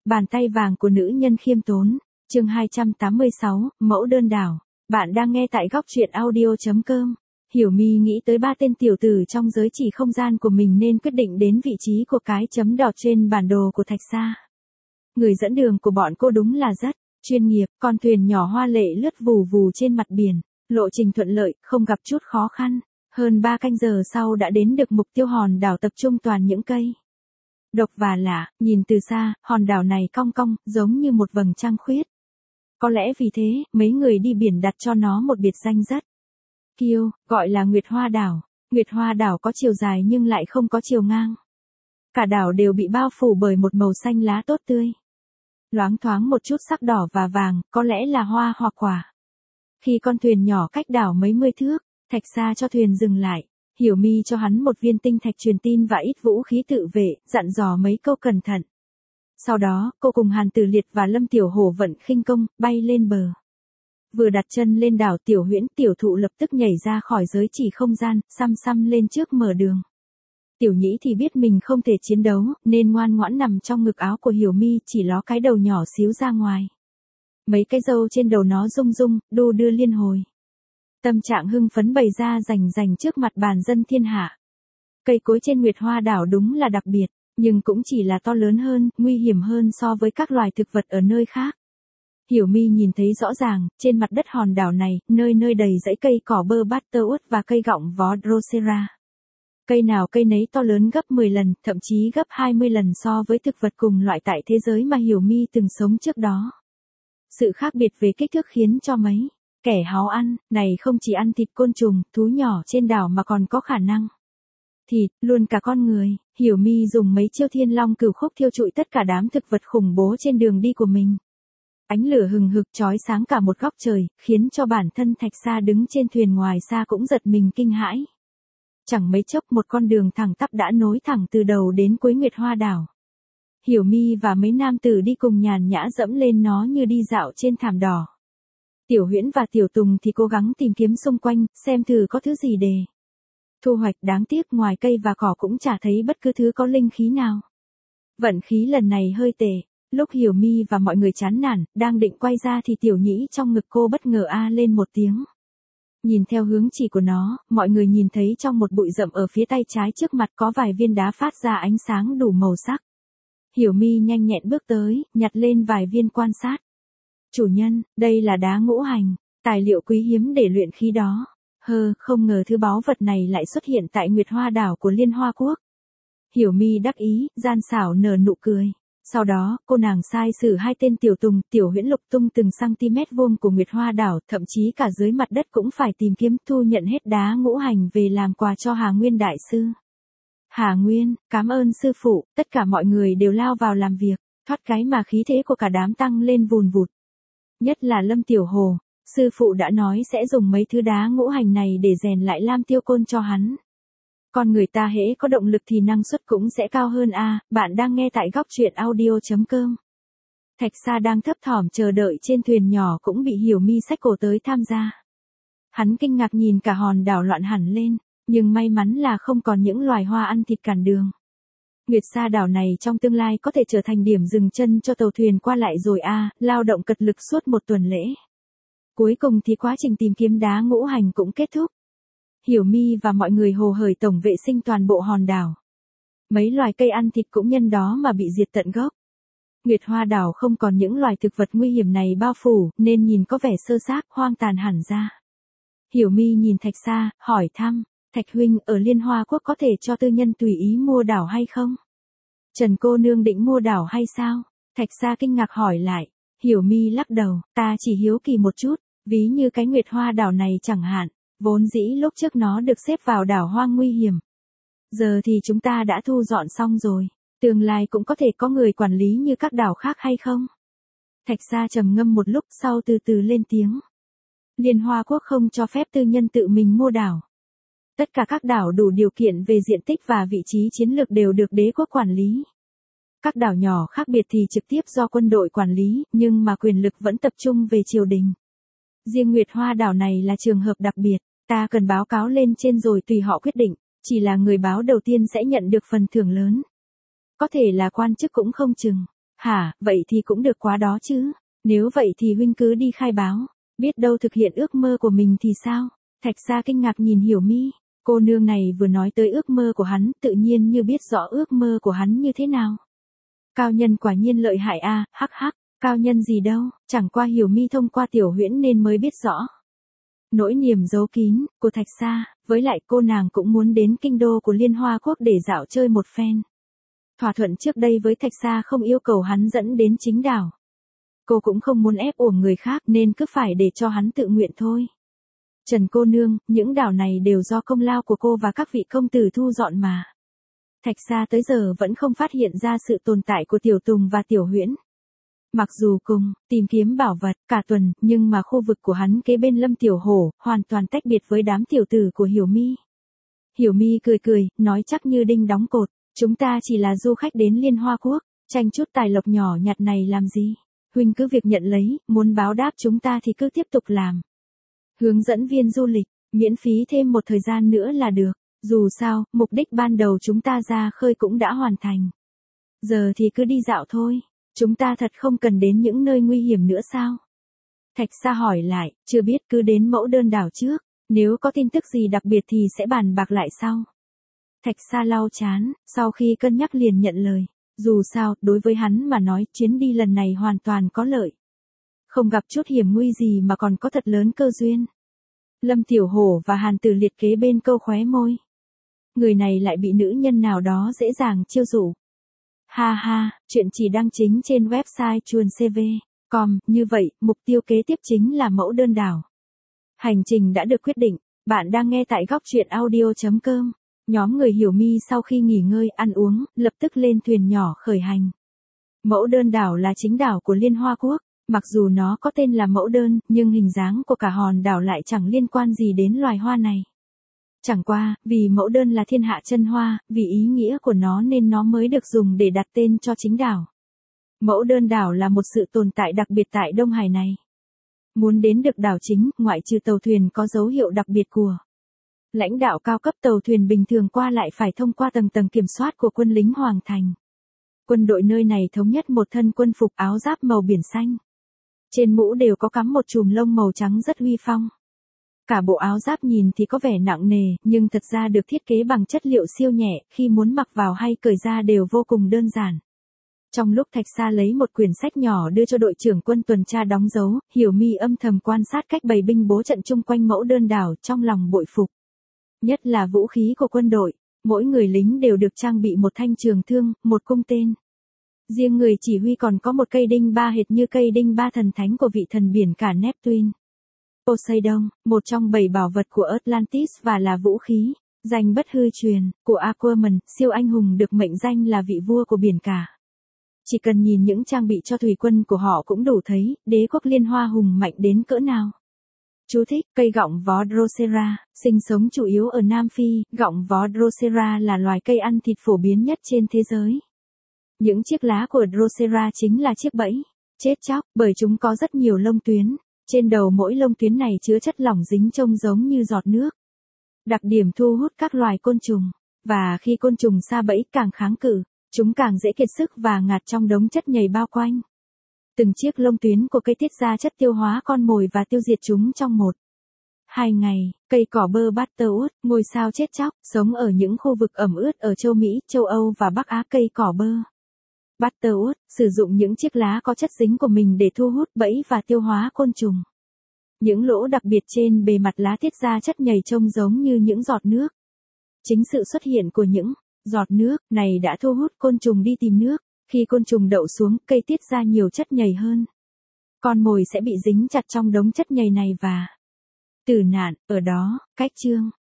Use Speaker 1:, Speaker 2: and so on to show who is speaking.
Speaker 1: Bàn tay vàng của nữ nhân khiêm tốn. Chương 286, mẫu đơn đảo. Bạn đang nghe tại góc truyện audio.com. Hiểu My nghĩ tới ba tên tiểu tử trong giới chỉ không gian của mình nên quyết định đến vị trí của cái chấm đỏ trên bản đồ của Thạch Sa. Người dẫn đường của bọn cô đúng là rất chuyên nghiệp, con thuyền nhỏ hoa lệ lướt vù vù trên mặt biển, lộ trình thuận lợi, không gặp chút khó khăn. Hơn 3 canh giờ sau đã đến được mục tiêu hòn đảo tập trung toàn những cây độc và lạ, nhìn từ xa, hòn đảo này cong cong, giống như một vầng trăng khuyết. Có lẽ vì thế, mấy người đi biển đặt cho nó một biệt danh rất kiêu, gọi là Nguyệt Hoa Đảo. Nguyệt Hoa Đảo có chiều dài nhưng lại không có chiều ngang. Cả đảo đều bị bao phủ bởi một màu xanh lá tốt tươi. Loáng thoáng một chút sắc đỏ và vàng, có lẽ là hoa hoặc quả. Khi con thuyền nhỏ cách đảo mấy mươi thước, Thạch Sa cho thuyền dừng lại. Hiểu My cho hắn một viên tinh thạch truyền tin và ít vũ khí tự vệ, dặn dò mấy câu cẩn thận. Sau đó, cô cùng Hàn Tử Liệt và Lâm Tiểu Hổ vận khinh công, bay lên bờ. Vừa đặt chân lên đảo Tiểu Huyễn, Tiểu Thụ lập tức nhảy ra khỏi giới chỉ không gian, xăm xăm lên trước mở đường. Tiểu Nhĩ thì biết mình không thể chiến đấu, nên ngoan ngoãn nằm trong ngực áo của Hiểu My, chỉ ló cái đầu nhỏ xíu ra ngoài. Mấy cái râu trên đầu nó rung rung, đu đưa liên hồi. Tâm trạng hưng phấn bày ra rành rành trước mặt bàn dân thiên hạ. Cây cối trên Nguyệt Hoa Đảo đúng là đặc biệt, nhưng cũng chỉ là to lớn hơn, nguy hiểm hơn so với các loài thực vật ở nơi khác. Hiểu My nhìn thấy rõ ràng, trên mặt đất hòn đảo này, nơi nơi đầy dãy cây cỏ bơ butterwood và cây gọng vó Drosera. Cây nào cây nấy to lớn gấp 10 lần, thậm chí gấp 20 lần so với thực vật cùng loại tại thế giới mà Hiểu My từng sống trước đó. Sự khác biệt về kích thước khiến cho mấy kẻ háo ăn này không chỉ ăn thịt côn trùng, thú nhỏ trên đảo mà còn có khả năng thịt luôn cả con người. Hiểu My dùng mấy chiêu thiên long cửu khúc thiêu trụi tất cả đám thực vật khủng bố trên đường đi của mình. Ánh lửa hừng hực chói sáng cả một góc trời, khiến cho bản thân Thạch Sa đứng trên thuyền ngoài xa cũng giật mình kinh hãi. Chẳng mấy chốc một con đường thẳng tắp đã nối thẳng từ đầu đến cuối Nguyệt Hoa Đảo. Hiểu My và mấy nam tử đi cùng nhàn nhã dẫm lên nó như đi dạo trên thảm đỏ. Tiểu Huyễn và Tiểu Tùng thì cố gắng tìm kiếm xung quanh, xem thử có thứ gì để thu hoạch. Đáng tiếc ngoài cây và cỏ cũng chả thấy bất cứ thứ có linh khí nào. Vận khí lần này hơi tệ. Lúc Hiểu My và mọi người chán nản, đang định quay ra thì Tiểu Nhĩ trong ngực cô bất ngờ a lên một tiếng. Nhìn theo hướng chỉ của nó, mọi người nhìn thấy trong một bụi rậm ở phía tay trái trước mặt có vài viên đá phát ra ánh sáng đủ màu sắc. Hiểu My nhanh nhẹn bước tới, nhặt lên vài viên quan sát. Chủ nhân, đây là đá ngũ hành, tài liệu quý hiếm để luyện khí đó. Không ngờ thứ báu vật này lại xuất hiện tại Nguyệt Hoa Đảo của Liên Hoa Quốc. Hiểu My đắc ý, gian xảo nở nụ cười. Sau đó, cô nàng sai sử hai tên Tiểu Tùng, Tiểu Huyễn lục tung từng cm vuông của Nguyệt Hoa Đảo, thậm chí cả dưới mặt đất cũng phải tìm kiếm thu nhận hết đá ngũ hành về làm quà cho Hà Nguyên đại sư. Hà Nguyên, cảm ơn sư phụ. Tất cả mọi người đều lao vào làm việc, thoát cái mà khí thế của cả đám tăng lên vùn vụt. Nhất là Lâm Tiểu Hồ, sư phụ đã nói sẽ dùng mấy thứ đá ngũ hành này để rèn lại lam tiêu côn cho hắn. Con người ta hễ có động lực thì năng suất cũng sẽ cao hơn a. Bạn đang nghe tại góc truyện audio.com. Thạch Sa đang thấp thỏm chờ đợi trên thuyền nhỏ cũng bị Hiểu My xách cổ tới tham gia. Hắn kinh ngạc nhìn cả hòn đảo loạn hẳn lên, nhưng may mắn là không còn những loài hoa ăn thịt cản đường. Nguyệt Sa đảo này trong tương lai có thể trở thành điểm dừng chân cho tàu thuyền qua lại rồi a. Lao động cật lực suốt một tuần lễ. Cuối cùng thì quá trình tìm kiếm đá ngũ hành cũng kết thúc. Hiểu My và mọi người hồ hởi tổng vệ sinh toàn bộ hòn đảo. Mấy loài cây ăn thịt cũng nhân đó mà bị diệt tận gốc. Nguyệt Hoa Đảo không còn những loài thực vật nguy hiểm này bao phủ, nên nhìn có vẻ sơ xác, hoang tàn hẳn ra. Hiểu My nhìn Thạch Sa, hỏi thăm, Thạch huynh ở Liên Hoa Quốc có thể cho tư nhân tùy ý mua đảo hay không? Trần cô nương định mua đảo hay sao? Thạch Sa kinh ngạc hỏi lại. Hiểu My lắc đầu, ta chỉ hiếu kỳ một chút, ví như cái Nguyệt Hoa Đảo này chẳng hạn. Vốn dĩ lúc trước nó được xếp vào đảo hoang nguy hiểm. Giờ thì chúng ta đã thu dọn xong rồi. Tương lai cũng có thể có người quản lý như các đảo khác hay không? Thạch Sa trầm ngâm một lúc sau từ từ lên tiếng. Liên Hoa Quốc không cho phép tư nhân tự mình mua đảo. Tất cả các đảo đủ điều kiện về diện tích và vị trí chiến lược đều được đế quốc quản lý. Các đảo nhỏ khác biệt thì trực tiếp do quân đội quản lý, nhưng mà quyền lực vẫn tập trung về triều đình. Riêng Nguyệt Hoa Đảo này là trường hợp đặc biệt, ta cần báo cáo lên trên rồi tùy họ quyết định, chỉ là người báo đầu tiên sẽ nhận được phần thưởng lớn. Có thể là quan chức cũng không chừng. Hả, vậy thì cũng được quá đó chứ. Nếu vậy thì huynh cứ đi khai báo. Biết đâu thực hiện ước mơ của mình thì sao? Thạch Sa kinh ngạc nhìn Hiểu Mi. Cô nương này vừa nói tới ước mơ của hắn, tự nhiên như biết rõ ước mơ của hắn như thế nào. Cao nhân quả nhiên lợi hại a, hắc hắc, cao nhân gì đâu, chẳng qua Hiểu Mi thông qua Tiểu Huyễn nên mới biết rõ. Nỗi niềm giấu kín của Thạch Sa, với lại cô nàng cũng muốn đến kinh đô của Liên Hoa Quốc để dạo chơi một phen. Thỏa thuận trước đây với Thạch Sa không yêu cầu hắn dẫn đến chính đảo. Cô cũng không muốn ép uổng người khác nên cứ phải để cho hắn tự nguyện thôi. Trần cô nương, những đảo này đều do công lao của cô và các vị công tử thu dọn mà. Thạch Sa tới giờ vẫn không phát hiện ra sự tồn tại của Tiểu Tùng và Tiểu Huyễn. Mặc dù cùng tìm kiếm bảo vật cả tuần, nhưng mà khu vực của hắn kế bên Lâm Tiểu Hổ, hoàn toàn tách biệt với đám tiểu tử của Hiểu Mi. Hiểu Mi cười cười, nói chắc như đinh đóng cột, chúng ta chỉ là du khách đến Liên Hoa Quốc, tranh chút tài lộc nhỏ nhặt này làm gì? Huynh cứ việc nhận lấy, muốn báo đáp chúng ta thì cứ tiếp tục làm. Hướng dẫn viên du lịch, miễn phí thêm một thời gian nữa là được, dù sao, mục đích ban đầu chúng ta ra khơi cũng đã hoàn thành. Giờ thì cứ đi dạo thôi, chúng ta thật không cần đến những nơi nguy hiểm nữa sao? Thạch Sa hỏi lại, chưa biết cứ đến Mẫu Đơn đảo trước, nếu có tin tức gì đặc biệt thì sẽ bàn bạc lại sau. Thạch Sa lau chán, sau khi cân nhắc liền nhận lời. Dù sao, đối với hắn mà nói, chuyến đi lần này hoàn toàn có lợi. Không gặp chút hiểm nguy gì mà còn có thật lớn cơ duyên. Lâm Tiểu Hổ và Hàn Tử liệt kế bên câu khóe môi. Người này lại bị nữ nhân nào đó dễ dàng chiêu dụ. Ha ha, chuyện chỉ đăng chính trên website chuồn cv.com, như vậy, mục tiêu kế tiếp chính là Mẫu Đơn đảo. Hành trình đã được quyết định, bạn đang nghe tại góc truyện audio.com. Nhóm người Hiểu Mi sau khi nghỉ ngơi ăn uống, lập tức lên thuyền nhỏ khởi hành. Mẫu Đơn đảo là chính đảo của Liên Hoa Quốc, mặc dù nó có tên là Mẫu Đơn, nhưng hình dáng của cả hòn đảo lại chẳng liên quan gì đến loài hoa này. Chẳng qua, vì Mẫu Đơn là thiên hạ chân hoa, vì ý nghĩa của nó nên nó mới được dùng để đặt tên cho chính đảo. Mẫu Đơn đảo là một sự tồn tại đặc biệt tại Đông Hải này. Muốn đến được đảo chính, ngoại trừ tàu thuyền có dấu hiệu đặc biệt của lãnh đạo cao cấp, tàu thuyền bình thường qua lại phải thông qua tầng tầng kiểm soát của quân lính Hoàng Thành. Quân đội nơi này thống nhất một thân quân phục áo giáp màu biển xanh. Trên mũ đều có cắm một chùm lông màu trắng rất uy phong. Cả bộ áo giáp nhìn thì có vẻ nặng nề, nhưng thật ra được thiết kế bằng chất liệu siêu nhẹ, khi muốn mặc vào hay cởi ra đều vô cùng đơn giản. Trong lúc Thạch Sa lấy một quyển sách nhỏ đưa cho đội trưởng quân tuần tra đóng dấu, Hiểu Mi âm thầm quan sát cách bày binh bố trận chung quanh Mẫu Đơn đảo, trong lòng bội phục. Nhất là vũ khí của quân đội, mỗi người lính đều được trang bị một thanh trường thương, một cung tên. Riêng người chỉ huy còn có một cây đinh ba hệt như cây đinh ba thần thánh của vị thần biển cả Neptune. Poseidon, một trong 7 bảo vật của Atlantis và là vũ khí, danh bất hư truyền, của Aquaman, siêu anh hùng được mệnh danh là vị vua của biển cả. Chỉ cần nhìn những trang bị cho thủy quân của họ cũng đủ thấy, đế quốc Liên Hoa hùng mạnh đến cỡ nào. Chú thích, cây gọng vó Drosera, sinh sống chủ yếu ở Nam Phi, gọng vó Drosera là loài cây ăn thịt phổ biến nhất trên thế giới. Những chiếc lá của Drosera chính là chiếc bẫy, chết chóc, bởi chúng có rất nhiều lông tuyến. Trên đầu mỗi lông tuyến này chứa chất lỏng dính trông giống như giọt nước. Đặc điểm thu hút các loài côn trùng, và khi côn trùng sa bẫy càng kháng cự, chúng càng dễ kiệt sức và ngạt trong đống chất nhầy bao quanh. Từng chiếc lông tuyến của cây tiết ra chất tiêu hóa con mồi và tiêu diệt chúng trong 1-2 ngày. Cây cỏ bơ Butterwood, ngôi sao chết chóc, sống ở những khu vực ẩm ướt ở châu Mỹ, châu Âu và Bắc Á. Cây cỏ bơ Butterwood sử dụng những chiếc lá có chất dính của mình để thu hút bẫy và tiêu hóa côn trùng. Những lỗ đặc biệt trên bề mặt lá tiết ra chất nhầy trông giống như những giọt nước. Chính sự xuất hiện của những giọt nước này đã thu hút côn trùng đi tìm nước. Khi côn trùng đậu xuống, cây tiết ra nhiều chất nhầy hơn. Con mồi sẽ bị dính chặt trong đống chất nhầy này và tử nạn. Ở đó, cách chương